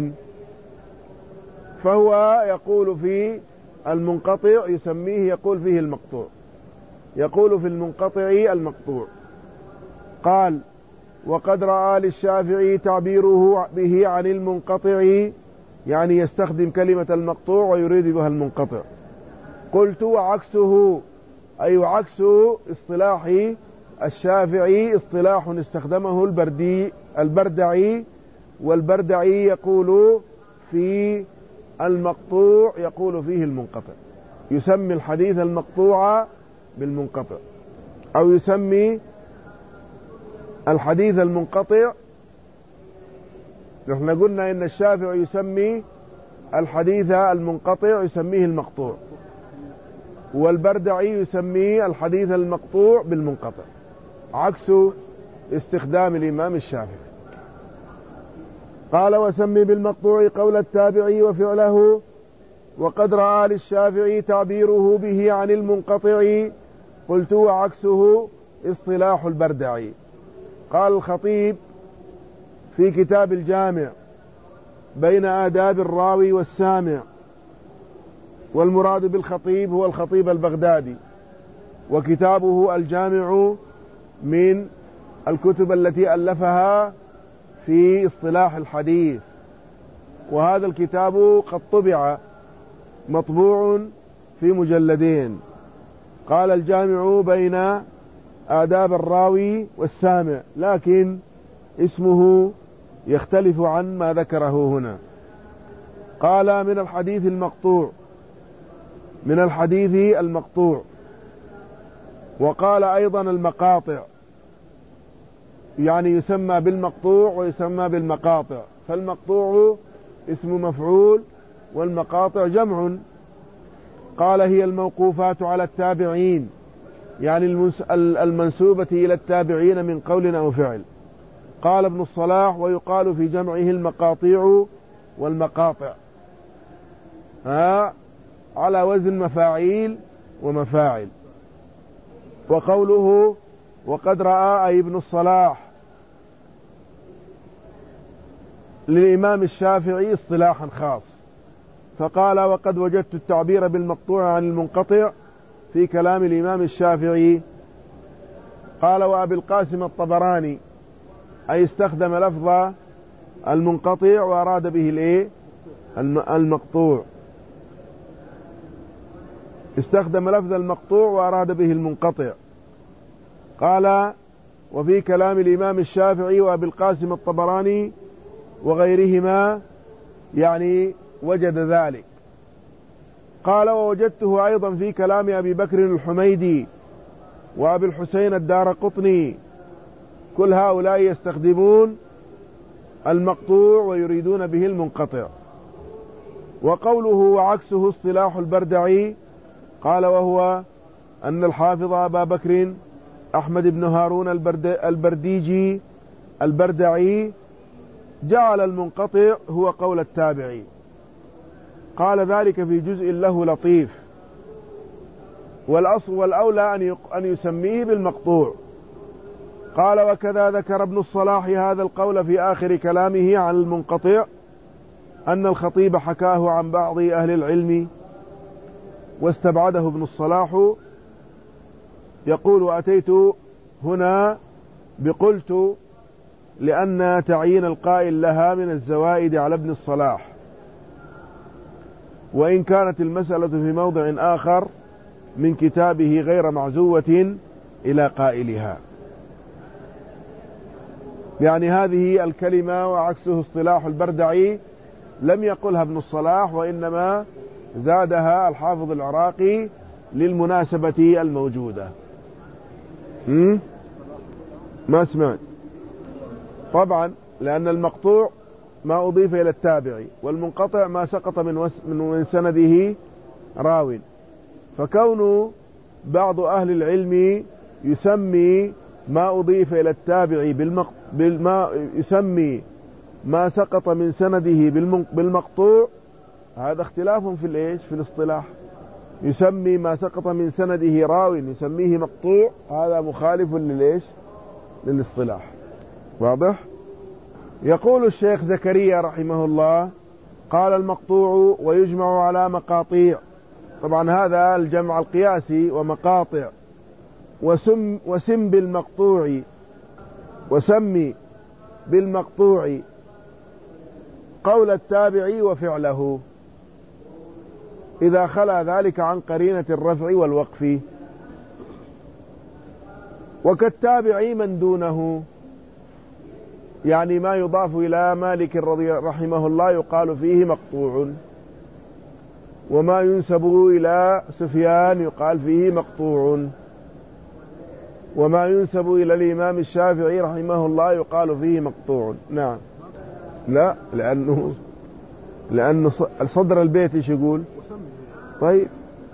فهو يقول في المنقطع يسميه، يقول فيه المقطوع، يقول في المنقطع المقطوع. قال وقد رأى للشافعي تعبيره به عن المنقطع، يعني يستخدم كلمة المقطوع ويريد بها المنقطع. قلت وعكسه، أي عكس اصطلاح الشافعي اصطلاح استخدمه البردي البردعي، والبردعي يقول في المقطوع يقول فيه المنقطع، يسمي الحديث المقطوع بالمنقطع، أو يسمي الحديث المنقطع. نحن قلنا إن الشافعي يسمي الحديث المنقطع يسميه المقطوع، والبردعي يسميه الحديث المقطوع بالمنقطع، عكس استخدام الإمام الشافعي. قال وسمي بالمقطوع قول التابعي وفعله، وقد رأى للشافعي تعبيره به عن المنقطع. قلت وعكسه اصطلاح البردعي. قال الخطيب في كتاب الجامع بين آداب الراوي والسامع، والمراد بالخطيب هو الخطيب البغدادي، وكتابه الجامع من الكتب التي ألفها في اصطلاح الحديث، وهذا الكتاب قد طبع مطبوع في مجلدين. قال الجامع بين آداب الراوي والسامع، لكن اسمه يختلف عن ما ذكره هنا. قال من الحديث المقطوع، من الحديث المقطوع. وقال أيضا المقاطع، يعني يسمى بالمقطوع ويسمى بالمقاطع، فالمقطوع اسم مفعول والمقاطع جمع. قال هي الموقوفات على التابعين، يعني المنسوبة إلى التابعين من قول أو فعل. قال ابن الصلاح ويقال في جمعه المقاطيع والمقاطع، ها على وزن مفاعيل ومفاعل. وقوله وقد رأى أي ابن الصلاح للإمام الشافعي اصطلاحا خاص، فقال وقد وجدت التعبير بالمقطوع عن المنقطع في كلام الإمام الشافعي. قال وأبي القاسم الطبراني، أي استخدم لفظ المنقطع وأراد به الايه المقطوع، استخدم لفظ المقطوع وأراد به المنقطع. قال وفي كلام الإمام الشافعي وأبي القاسم الطبراني وغيرهما، يعني وجد ذلك. قال ووجدته أيضا في كلام أبي بكر الحميدي وأبي الحسين الدارقطني، كل هؤلاء يستخدمون المقطوع ويريدون به المنقطع. وقوله وعكسه اصطلاح البردعي، قال وهو أن الحافظ أبا بكر أحمد بن هارون البرد البرديجي البردعي جعل المنقطع هو قول التابعي. قال ذلك في جزء له لطيف، والأصل والأولى أن يسميه بالمقطوع. قال وكذا ذكر ابن الصلاح هذا القول في آخر كلامه عن المنقطع، أن الخطيب حكاه عن بعض أهل العلم واستبعده ابن الصلاح. يقول أتيت هنا بقلت لأن تعيين القائل لها من الزوائد على ابن الصلاح، وإن كانت المسألة في موضع آخر من كتابه غير معزوة إلى قائلها. يعني هذه الكلمة وعكسه اصطلاح البردعي لم يقلها ابن الصلاح، وإنما زادها الحافظ العراقي للمناسبة الموجودة. م? ما سمعت. طبعا لأن المقطوع ما أضيف إلى التابعي، والمنقطع ما سقط من, وس من سنده راو. فكون بعض أهل العلم يسمي ما أضيف إلى التابعي بالمق... بالما يسمي ما سقط من سنده بالمقطوع، هذا اختلاف في الإيش في الاصطلاح. يسمي ما سقط من سنده راو يسميه مقطوع، هذا مخالف للإيش للاصطلاح. واضح؟ يقول الشيخ زكريا رحمه الله: قال المقطوع ويجمع على مقاطيع. طبعا هذا الجمع القياسي ومقاطع. وسم, وسم بالمقطوع وسمي بالمقطوع قول التابعي وفعله إذا خلا ذلك عن قرينة الرفع والوقف. وكالتابعي من دونه، يعني ما يضاف إلى مالك رضي رحمه الله يقال فيه مقطوع، وما ينسب إلى سفيان يقال فيه مقطوع، وما ينسب إلى الإمام الشافعي رحمه الله يقال فيه مقطوع. نعم. لا، لأنه لأنه صدر البيت ايش يقول؟ طيب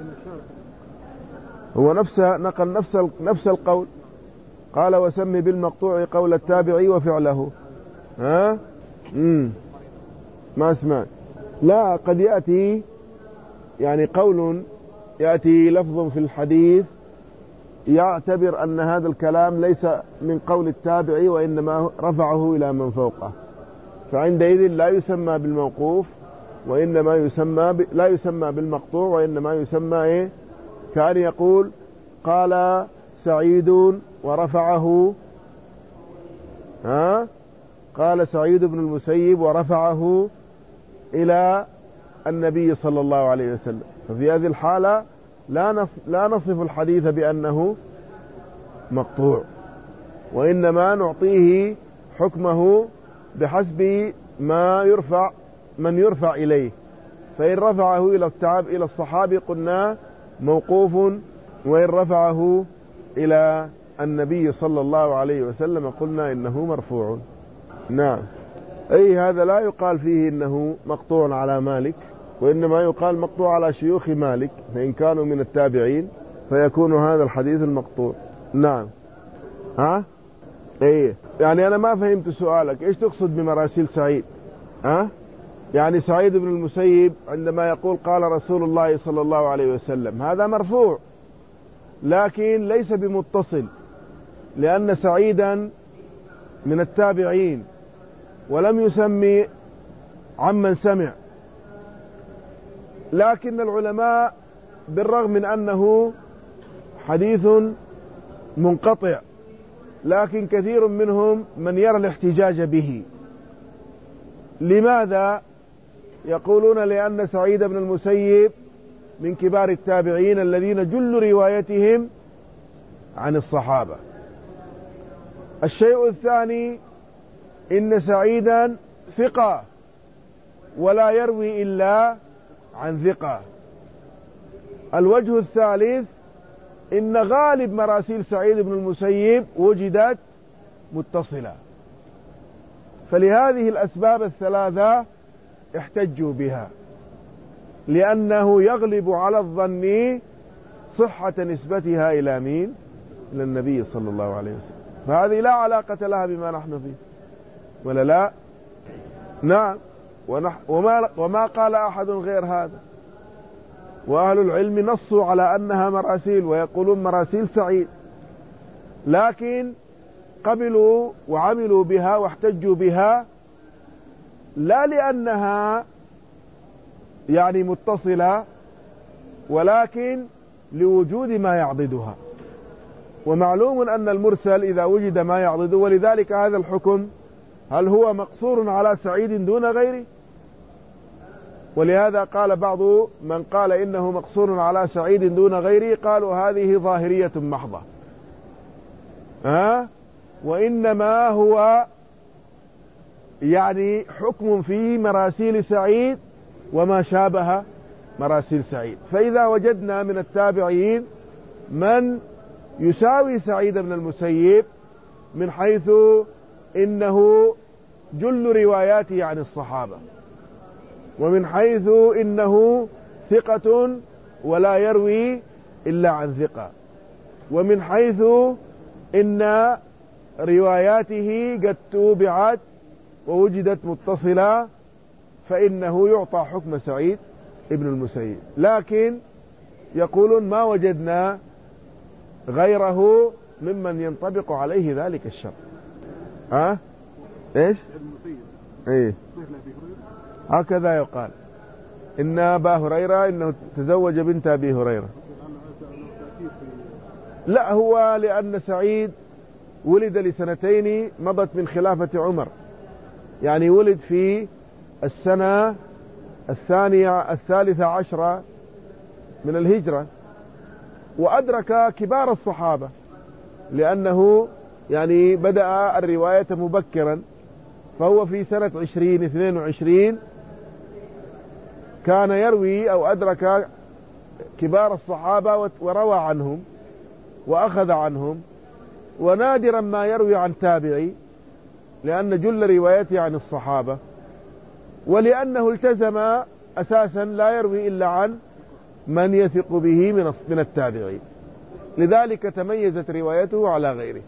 هو نفسه نقل نفس نفس القول، قال وسمي بالمقطوع قول التابعي وفعله. ها امم ما اسمع. لا، قد يأتي يعني قول يأتي لفظ في الحديث يعتبر أن هذا الكلام ليس من قول التابعي وإنما رفعه إلى من فوقه، فعندئذ لا يسمى بالموقوف وإنما يسمى ب... لا يسمى بالمقطوع وإنما يسمى إيه؟ كان يقول قال سعيد ورفعه، ها قال سعيد بن المسيب ورفعه إلى النبي صلى الله عليه وسلم. ففي هذه الحالة لا نص... لا نصف الحديث بأنه مقطوع، وإنما نعطيه حكمه بحسب ما يرفع من يرفع إليه. فإن رفعه إلى التعب إلى الصحابي قلنا موقوف، وإن رفعه إلى النبي صلى الله عليه وسلم قلنا إنه مرفوع. نعم. أي هذا لا يقال فيه إنه مقطوع على مالك، وإنما يقال مقطوع على شيوخ مالك، فإن كانوا من التابعين فيكون هذا الحديث المقطوع. نعم. ها ايه يعني انا ما فهمت سؤالك، ايش تقصد بمراسيل سعيد؟ ها يعني سعيد بن المسيب عندما يقول قال رسول الله صلى الله عليه وسلم هذا مرفوع، لكن ليس بمتصل، لأن سعيدا من التابعين ولم يسمي عمن سمع. لكن العلماء بالرغم من أنه حديث منقطع، لكن كثير منهم من يرى الاحتجاج به. لماذا؟ يقولون لأن سعيد بن المسيب من كبار التابعين الذين جل روايتهم عن الصحابة. الشيء الثاني إن سعيدا ثقة ولا يروي إلا عن ثقة. الوجه الثالث إن غالب مراسيل سعيد بن المسيب وجدت متصلة، فلهذه الأسباب الثلاثة احتجوا بها، لأنه يغلب على الظن صحة نسبتها إلى مين؟ إلى النبي صلى الله عليه وسلم، فهذه لا علاقة لها بما نحن فيه، ولا لا؟ نعم. وما, وما قال أحد غير هذا، وأهل العلم نصوا على أنها مراسيل ويقولون مراسيل سعيد، لكن قبلوا وعملوا بها واحتجوا بها لا لأنها يعني متصلة، ولكن لوجود ما يعضدها. ومعلوم أن المرسل إذا وجد ما يعضده، ولذلك هذا الحكم هل هو مقصور على سعيد دون غيره؟ ولهذا قال بعض من قال إنه مقصور على سعيد دون غيره، قالوا هذه ظاهرية محضة، ها؟ وإنما هو يعني حكم في مراسيل سعيد وما شابه مراسيل سعيد. فإذا وجدنا من التابعين من يساوي سعيد بن المسيب من حيث إنه جل رواياته عن الصحابة، ومن حيث إنه ثقة ولا يروي إلا عن ثقة، ومن حيث إن رواياته قد توبعت ووجدت متصلة، فإنه يعطى حكم سعيد ابن المسيب. لكن يقولون ما وجدنا غيره ممن ينطبق عليه ذلك الشرط. ها أه؟ ايش ايه هكذا يقال ان ابا هريرة انه تزوج بنت ابي هريرة. لا، هو لان سعيد ولد لسنتين مضت من خلافة عمر، يعني ولد في السنة الثانية الثالثة عشرة من الهجرة، وأدرك كبار الصحابة لأنه يعني بدأ الرواية مبكرا، فهو في سنة عشرين اثنين وعشرين كان يروي أو أدرك كبار الصحابة وروى عنهم وأخذ عنهم، ونادرا ما يروي عن تابعي لأن جل روايته عن الصحابة، ولأنه التزم أساسا لا يروي إلا عن من يثق به من التابعين، لذلك تميزت روايته على غيره.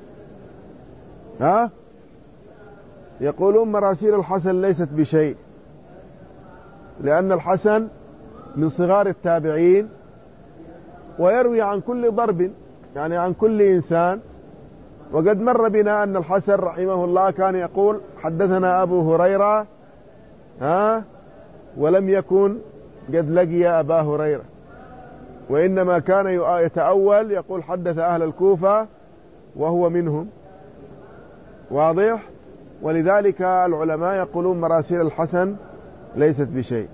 ها يقولون مراسيل الحسن ليست بشيء، لأن الحسن من صغار التابعين ويروي عن كل ضرب، يعني عن كل إنسان. وقد مر بنا أن الحسن رحمه الله كان يقول حدثنا أبو هريرة، ها ولم يكن قد لقي أبا هريرة، وإنما كان يتأول يقول حدث أهل الكوفة وهو منهم. واضح؟ ولذلك العلماء يقولون مراسيل الحسن ليست بشيء،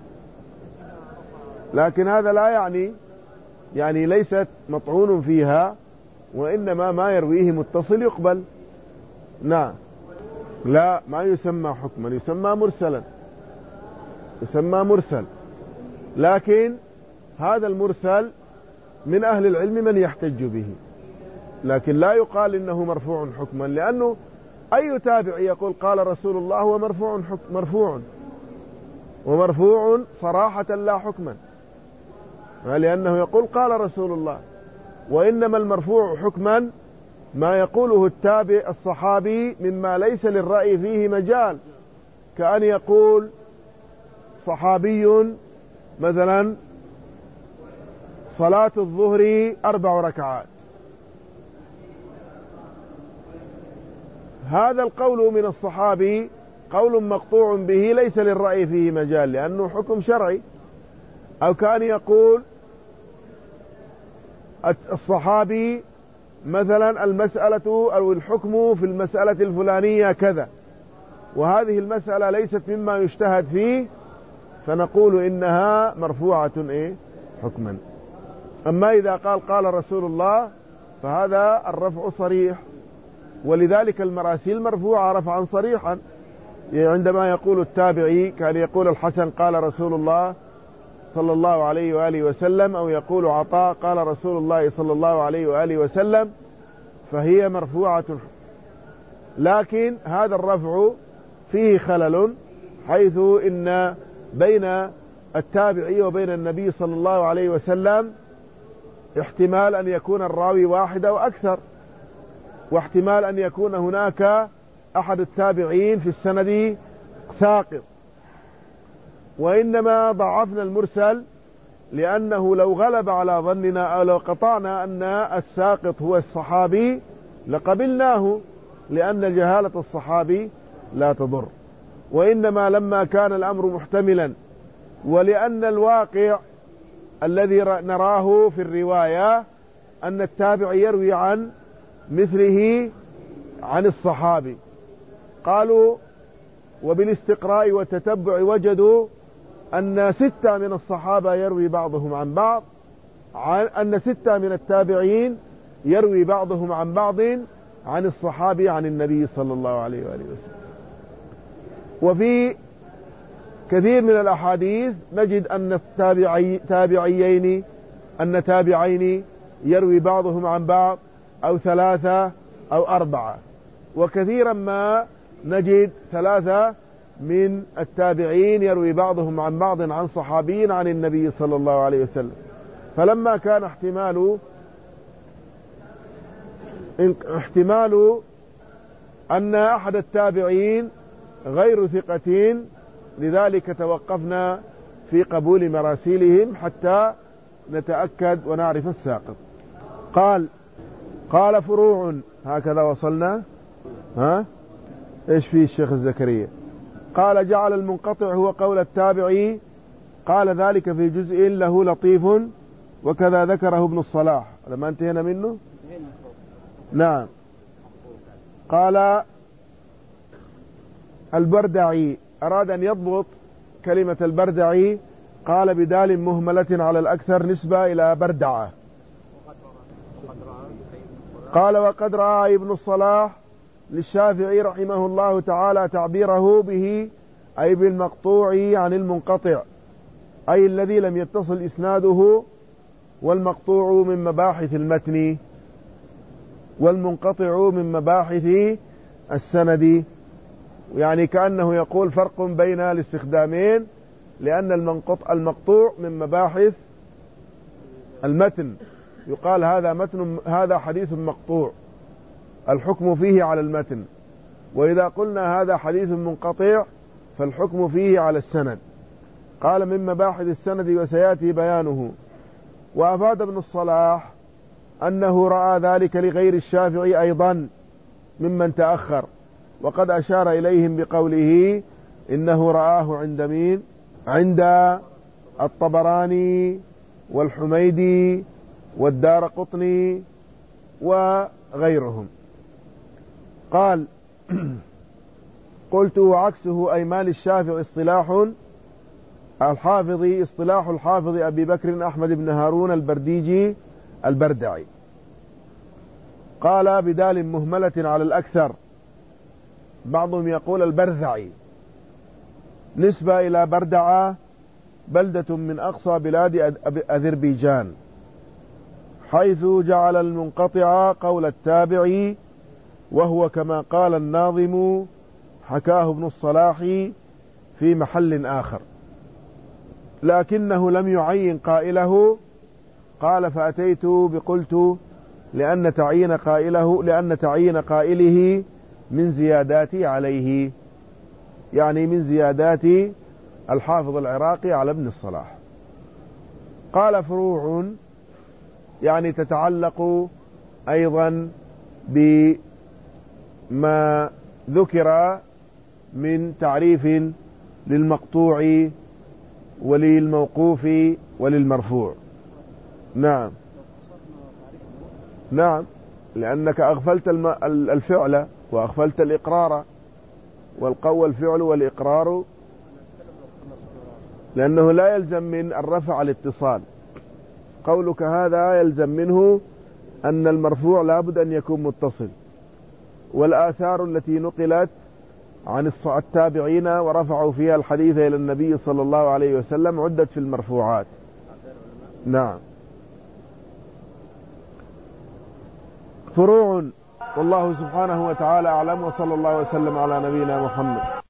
لكن هذا لا يعني يعني ليست مطعون فيها، وإنما ما يرويه متصل يقبل. نعم، لا ما يسمى حكما، يسمى مرسلا، يسمى مرسل، لكن هذا المرسل من أهل العلم من يحتج به، لكن لا يقال إنه مرفوع حكما، لأنه أي تابع يقول قال رسول الله هو مرفوع حكم مرفوع ومرفوع صراحة لا حكما، لأنه يقول قال رسول الله. وإنما المرفوع حكما ما يقوله التابع الصحابي مما ليس للرأي فيه مجال، كأن يقول صحابي مثلا صلاة الظهر أربع ركعات، هذا القول من الصحابي قول مقطوع به ليس للرأي فيه مجال لأنه حكم شرعي. أو كان يقول الصحابي مثلا المسألة أو الحكم في المسألة الفلانية كذا، وهذه المسألة ليست مما يجتهد فيه، فنقول إنها مرفوعة إيه حكما. أما إذا قال قال رسول الله فهذا الرفع صريح، ولذلك المراسيل مرفوعة رفعا صريحا. عندما يقول التابعي كان يقول الحسن قال رسول الله صلى الله عليه وآله وسلم، أو يقول عطاء قال رسول الله صلى الله عليه وآله وسلم، فهي مرفوعة. لكن هذا الرفع فيه خلل، حيث إن بين التابعي وبين النبي صلى الله عليه وسلم احتمال أن يكون الراوي واحد أو أكثر، واحتمال أن يكون هناك أحد التابعين في السند ساقط. وإنما ضعفنا المرسل لأنه لو غلب على ظننا أو لو قطعنا أن الساقط هو الصحابي لقبلناه، لأن جهالة الصحابي لا تضر. وإنما لما كان الأمر محتملا، ولأن الواقع الذي نراه في الرواية أن التابع يروي عن مثله عن الصحابي، قالوا وبالاستقراء والتتبع وجدوا أن ستة من الصحابة يروي بعضهم عن بعض، أن ستة من التابعين يروي بعضهم عن بعض عن الصحابي عن النبي صلى الله عليه وآله وسلم. وفي كثير من الأحاديث نجد أن التابعي تابعيين أن تابعين يروي بعضهم عن بعض أو ثلاثة أو أربعة، وكثيرا ما نجد ثلاثة من التابعين يروي بعضهم عن بعض عن صحابين عن النبي صلى الله عليه وسلم. فلما كان احتمال احتمال أن أحد التابعين غير ثقتين، لذلك توقفنا في قبول مراسيلهم حتى نتأكد ونعرف الساقط. قال قال فروع، هكذا وصلنا. ها ايش فيه الشيخ الزكريا؟ قال جعل المنقطع هو قول التابعي، قال ذلك في جزء له لطيف وكذا ذكره ابن الصلاح. هذا ما انتهينا منه. نعم. قال البردعي أراد أن يضبط كلمة البردعي، قال بدال مهملة على الأكثر نسبة إلى بردعة. قال وقد رأى ابن الصلاح للشافعي رحمه الله تعالى تعبيره به، أي بالمقطوع عن المنقطع، أي الذي لم يتصل إسناده، والمقطوع من مباحث المتن والمنقطع من مباحث السند. يعني كأنه يقول فرق بين الاستخدامين، لأن المقطوع من مباحث المتن، يقال هذا متن هذا حديث مقطوع، الحكم فيه على المتن، وإذا قلنا هذا حديث منقطع فالحكم فيه على السند. قال من مباحث السند وسيأتي بيانه. وأفاد ابن الصلاح أنه رأى ذلك لغير الشافعي أيضا ممن تأخر، وقد أشار إليهم بقوله إنه رآه عند مين؟ عند الطبراني والحميدي والدارقطني وغيرهم. قال قلت وعكسه أي مال الشافعي اصطلاح الحافظ اصطلاح الحافظ أبي بكر أحمد بن هارون البرديجي البردعي. قال بدال مهملة على الأكثر، بعضهم يقول البرذعي، نسبة إلى بردعة، بلدة من أقصى بلاد أذربيجان، حيث جعل المنقطع قول التابعي، وهو كما قال الناظم حكاه ابن الصلاح في محل آخر، لكنه لم يعين قائله. قال فأتيت بقلت لأن تعيين قائله لأن تعيين قائله من زيادات عليه، يعني من زيادات الحافظ العراقي على ابن الصلاح. قال فروع يعني تتعلق أيضا بما ذكر من تعريف للمقطوع وللموقوف وللمرفوع. نعم نعم لأنك أغفلت الفعل وأغفلت الإقرار، والقول الفعل والإقرار، لأنه لا يلزم من الرفع الاتصال. قولك هذا يلزم منه أن المرفوع لابد أن يكون متصل، والآثار التي نقلت عن التابعين ورفعوا فيها الحديث إلى النبي صلى الله عليه وسلم عدت في المرفوعات. نعم. فروع. والله سبحانه وتعالى أعلم، وصلى الله وسلم على نبينا محمد.